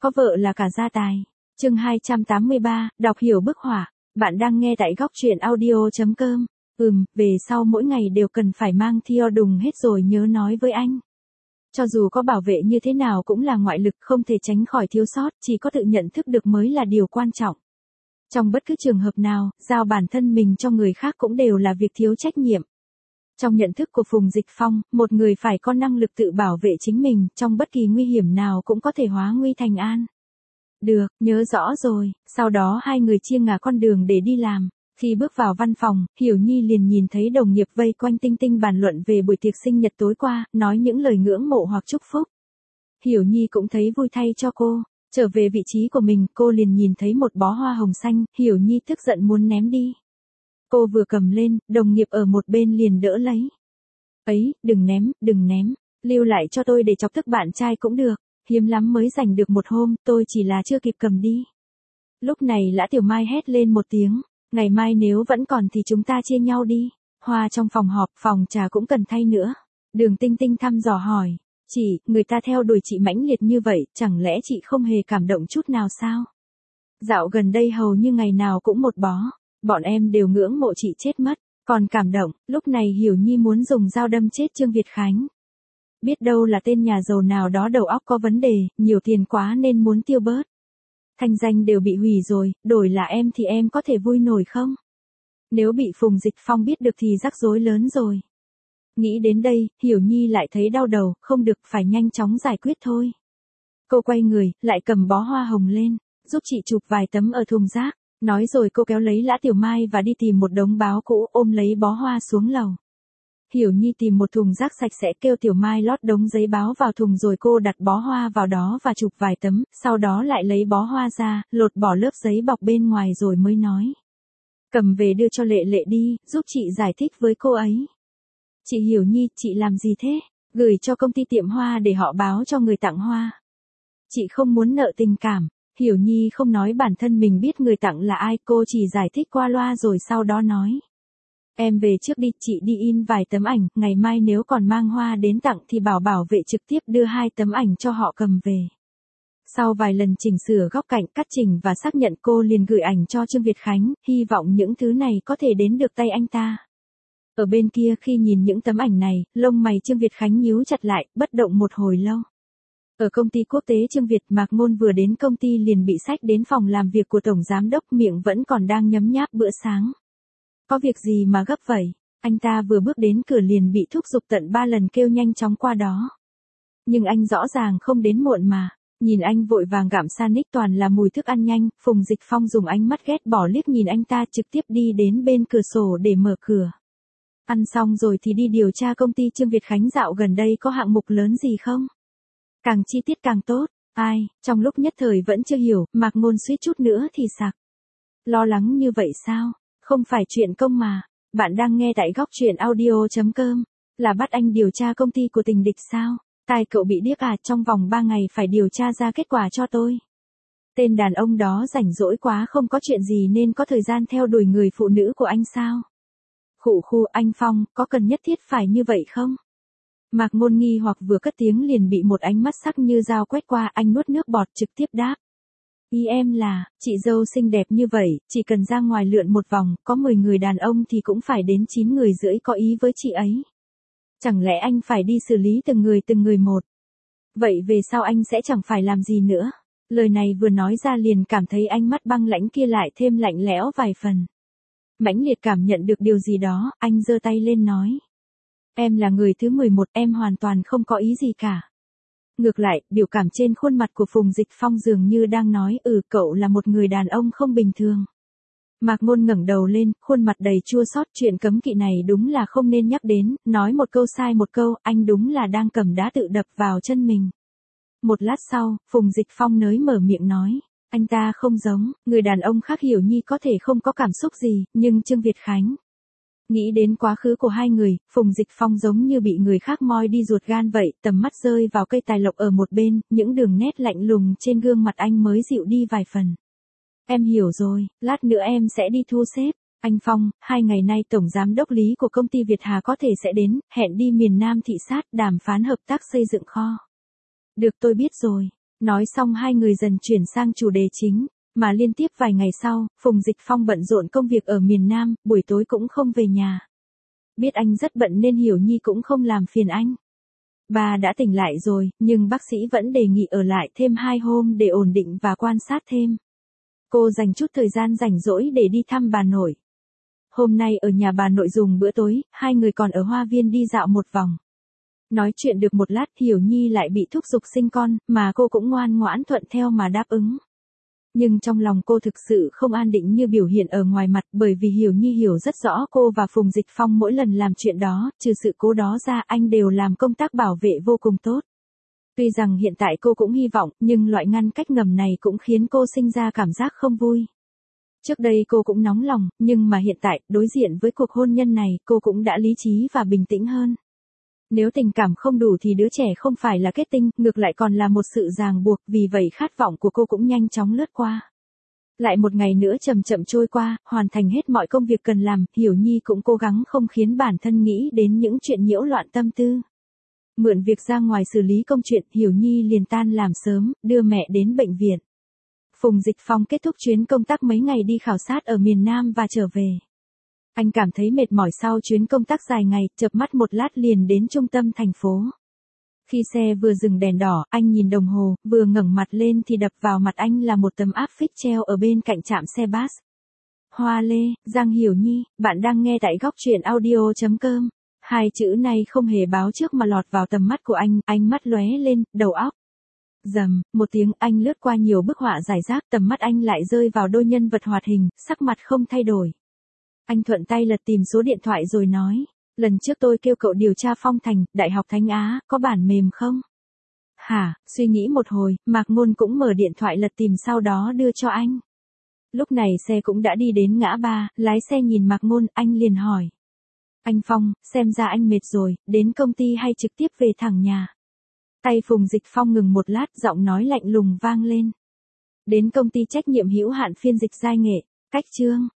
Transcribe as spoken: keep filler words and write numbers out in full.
có vợ là cả gia tài. Chương hai trăm tám mươi ba, đọc hiểu bức họa. Bạn đang nghe tại góc truyện audio chấm com. Ừm, về sau mỗi ngày đều cần phải mang Theo Đùng hết rồi nhớ nói với anh. Cho dù có bảo vệ như thế nào cũng là ngoại lực, không thể tránh khỏi thiếu sót, chỉ có tự nhận thức được mới là điều quan trọng. Trong bất cứ trường hợp nào, giao bản thân mình cho người khác cũng đều là việc thiếu trách nhiệm. Trong nhận thức của Phùng Dịch Phong, một người phải có năng lực tự bảo vệ chính mình, trong bất kỳ nguy hiểm nào cũng có thể hóa nguy thành an. Được, nhớ rõ rồi. Sau đó hai người chia ngả con đường để đi làm. Khi bước vào văn phòng, Hiểu Nhi liền nhìn thấy đồng nghiệp vây quanh Tinh Tinh bàn luận về buổi tiệc sinh nhật tối qua, nói những lời ngưỡng mộ hoặc chúc phúc. Hiểu Nhi cũng thấy vui thay cho cô. Trở về vị trí của mình, cô liền nhìn thấy một bó hoa hồng xanh, Hiểu Nhi tức giận muốn ném đi. Cô vừa cầm lên, đồng nghiệp ở một bên liền đỡ lấy. Ấy, đừng ném, đừng ném, lưu lại cho tôi để chọc tức bạn trai cũng được, hiếm lắm mới giành được một hôm, tôi chỉ là chưa kịp cầm đi. Lúc này Lã Tiểu Mai hét lên một tiếng, ngày mai nếu vẫn còn thì chúng ta chia nhau đi. Hoa trong phòng họp, phòng trà cũng cần thay nữa. Đường Tinh Tinh thăm dò hỏi, chị, người ta theo đuổi chị mãnh liệt như vậy, chẳng lẽ chị không hề cảm động chút nào sao? Dạo gần đây hầu như ngày nào cũng một bó. Bọn em đều ngưỡng mộ chị chết mất, còn cảm động. Lúc này Hiểu Nhi muốn dùng dao đâm chết Trương Việt Khánh. Biết đâu là tên nhà giàu nào đó đầu óc có vấn đề, nhiều tiền quá nên muốn tiêu bớt. Thanh danh đều bị hủy rồi, đổi là em thì em có thể vui nổi không? Nếu bị Phùng Dịch Phong biết được thì rắc rối lớn rồi. Nghĩ đến đây, Hiểu Nhi lại thấy đau đầu, không được, phải nhanh chóng giải quyết thôi. Cô quay người, lại cầm bó hoa hồng lên, giúp chị chụp vài tấm ở thùng rác. Nói rồi cô kéo lấy Lã Tiểu Mai và đi tìm một đống báo cũ, ôm lấy bó hoa xuống lầu. Hiểu Nhi tìm một thùng rác sạch sẽ, kêu Tiểu Mai lót đống giấy báo vào thùng rồi cô đặt bó hoa vào đó và chụp vài tấm, sau đó lại lấy bó hoa ra, lột bỏ lớp giấy bọc bên ngoài rồi mới nói. Cầm về đưa cho Lệ Lệ đi, giúp chị giải thích với cô ấy. Chị Hiểu Nhi, chị làm gì thế? Gửi cho công ty tiệm hoa để họ báo cho người tặng hoa. Chị không muốn nợ tình cảm. Hiểu Nhi không nói bản thân mình biết người tặng là ai, cô chỉ giải thích qua loa rồi sau đó nói. Em về trước đi, chị đi in vài tấm ảnh, ngày mai nếu còn mang hoa đến tặng thì bảo bảo vệ trực tiếp đưa hai tấm ảnh cho họ cầm về. Sau vài lần chỉnh sửa góc cạnh, cắt chỉnh và xác nhận, cô liền gửi ảnh cho Trương Việt Khánh, hy vọng những thứ này có thể đến được tay anh ta. Ở bên kia khi nhìn những tấm ảnh này, lông mày Trương Việt Khánh nhíu chặt lại, bất động một hồi lâu. Ở công ty quốc tế Trương Việt, Mạc Ngôn vừa đến công ty liền bị xách đến phòng làm việc của tổng giám đốc, miệng vẫn còn đang nhấm nháp bữa sáng. Có việc gì mà gấp vậy? Anh ta vừa bước đến cửa liền bị thúc giục tận ba lần kêu nhanh chóng qua đó. Nhưng anh rõ ràng không đến muộn mà. Nhìn anh vội vàng gặm sandwich toàn là mùi thức ăn nhanh, Phùng Dịch Phong dùng ánh mắt ghét bỏ liếc nhìn anh ta, trực tiếp đi đến bên cửa sổ để mở cửa. Ăn xong rồi thì đi điều tra công ty Trương Việt Khánh dạo gần đây có hạng mục lớn gì không? Càng chi tiết càng tốt. Ai, trong lúc nhất thời vẫn chưa hiểu, Mạc Ngôn suýt chút nữa thì sặc. Lo lắng như vậy sao? Không phải chuyện công mà. Bạn đang nghe tại góc truyện audio chấm com. Là bắt anh điều tra công ty của tình địch sao? Tai cậu bị điếc à, trong vòng ba ngày phải điều tra ra kết quả cho tôi. Tên đàn ông đó rảnh rỗi quá, không có chuyện gì nên có thời gian theo đuổi người phụ nữ của anh sao? Khụ khu, anh Phong, có cần nhất thiết phải như vậy không? Mạc Ngôn nghi hoặc vừa cất tiếng liền bị một ánh mắt sắc như dao quét qua, anh nuốt nước bọt trực tiếp đáp. Ý em là, chị dâu xinh đẹp như vậy, chỉ cần ra ngoài lượn một vòng, có mười người đàn ông thì cũng phải đến chín người rưỡi có ý với chị ấy. Chẳng lẽ anh phải đi xử lý từng người từng người một? Vậy về sau anh sẽ chẳng phải làm gì nữa. Lời này vừa nói ra liền cảm thấy ánh mắt băng lãnh kia lại thêm lạnh lẽo vài phần. Mãnh liệt cảm nhận được điều gì đó, anh giơ tay lên nói. Em là người thứ mười một, em hoàn toàn không có ý gì cả. Ngược lại, biểu cảm trên khuôn mặt của Phùng Dịch Phong dường như đang nói, ừ, cậu là một người đàn ông không bình thường. Mạc Ngôn ngẩng đầu lên, khuôn mặt đầy chua xót, chuyện cấm kỵ này đúng là không nên nhắc đến, nói một câu sai một câu, anh đúng là đang cầm đá tự đập vào chân mình. Một lát sau, Phùng Dịch Phong nới mở miệng nói, anh ta không giống, người đàn ông khác Hiểu Nhi có thể không có cảm xúc gì, nhưng Trương Việt Khánh. Nghĩ đến quá khứ của hai người, Phùng Dịch Phong giống như bị người khác moi đi ruột gan vậy, tầm mắt rơi vào cây tài lộc ở một bên, những đường nét lạnh lùng trên gương mặt anh mới dịu đi vài phần. Em hiểu rồi, lát nữa em sẽ đi thu xếp. Anh Phong, hai ngày nay tổng giám đốc lý của công ty Việt Hà có thể sẽ đến, hẹn đi miền Nam thị sát, đàm phán hợp tác xây dựng kho. Được, tôi biết rồi. Nói xong hai người dần chuyển sang chủ đề chính, mà liên tiếp vài ngày sau, Phùng Dịch Phong bận rộn công việc ở miền Nam, buổi tối cũng không về nhà. Biết anh rất bận nên Hiểu Nhi cũng không làm phiền anh. Bà đã tỉnh lại rồi, nhưng bác sĩ vẫn đề nghị ở lại thêm hai hôm để ổn định và quan sát thêm. Cô dành chút thời gian rảnh rỗi để đi thăm bà nội. Hôm nay ở nhà bà nội dùng bữa tối, hai người còn ở hoa viên đi dạo một vòng. Nói chuyện được một lát Hiểu Nhi lại bị thúc giục sinh con, mà cô cũng ngoan ngoãn thuận theo mà đáp ứng. Nhưng trong lòng cô thực sự không an định như biểu hiện ở ngoài mặt, bởi vì Hiểu Nhi hiểu rất rõ cô và Phùng Dịch Phong mỗi lần làm chuyện đó, trừ sự cố đó ra anh đều làm công tác bảo vệ vô cùng tốt. Tuy rằng hiện tại cô cũng hy vọng, nhưng loại ngăn cách ngầm này cũng khiến cô sinh ra cảm giác không vui. Trước đây cô cũng nóng lòng, nhưng mà hiện tại, đối diện với cuộc hôn nhân này, cô cũng đã lý trí và bình tĩnh hơn. Nếu tình cảm không đủ thì đứa trẻ không phải là kết tinh, ngược lại còn là một sự ràng buộc, vì vậy khát vọng của cô cũng nhanh chóng lướt qua. Lại một ngày nữa chậm chậm trôi qua, hoàn thành hết mọi công việc cần làm, Hiểu Nhi cũng cố gắng không khiến bản thân nghĩ đến những chuyện nhiễu loạn tâm tư. Mượn việc ra ngoài xử lý công chuyện, Hiểu Nhi liền tan làm sớm, đưa mẹ đến bệnh viện. Phùng Dịch Phong kết thúc chuyến công tác mấy ngày đi khảo sát ở miền Nam và trở về. Anh cảm thấy mệt mỏi sau chuyến công tác dài ngày, chợp mắt một lát liền đến trung tâm thành phố. Khi xe vừa dừng đèn đỏ, anh nhìn đồng hồ, vừa ngẩng mặt lên thì đập vào mặt anh là một tấm áp phích treo ở bên cạnh trạm xe bus. Hoa Lê, Giang Hiểu Nhi, bạn đang nghe tại góc truyện audio chấm com. Hai chữ này không hề báo trước mà lọt vào tầm mắt của anh, ánh mắt lóe lên, đầu óc. Rầm, một tiếng anh lướt qua nhiều bức họa rải rác, tầm mắt anh lại rơi vào đôi nhân vật hoạt hình, sắc mặt không thay đổi. Anh thuận tay lật tìm số điện thoại rồi nói, lần trước tôi kêu cậu điều tra Phong Thành, Đại học Thánh Á, có bản mềm không? Hả, suy nghĩ một hồi, Mạc Ngôn cũng mở điện thoại lật tìm sau đó đưa cho anh. Lúc này xe cũng đã đi đến ngã ba, lái xe nhìn Mạc Ngôn, anh liền hỏi. Anh Phong, xem ra anh mệt rồi, đến công ty hay trực tiếp về thẳng nhà? Tay Phùng Dịch Phong ngừng một lát, giọng nói lạnh lùng vang lên. Đến công ty trách nhiệm hữu hạn phiên dịch giai nghệ, cách chương.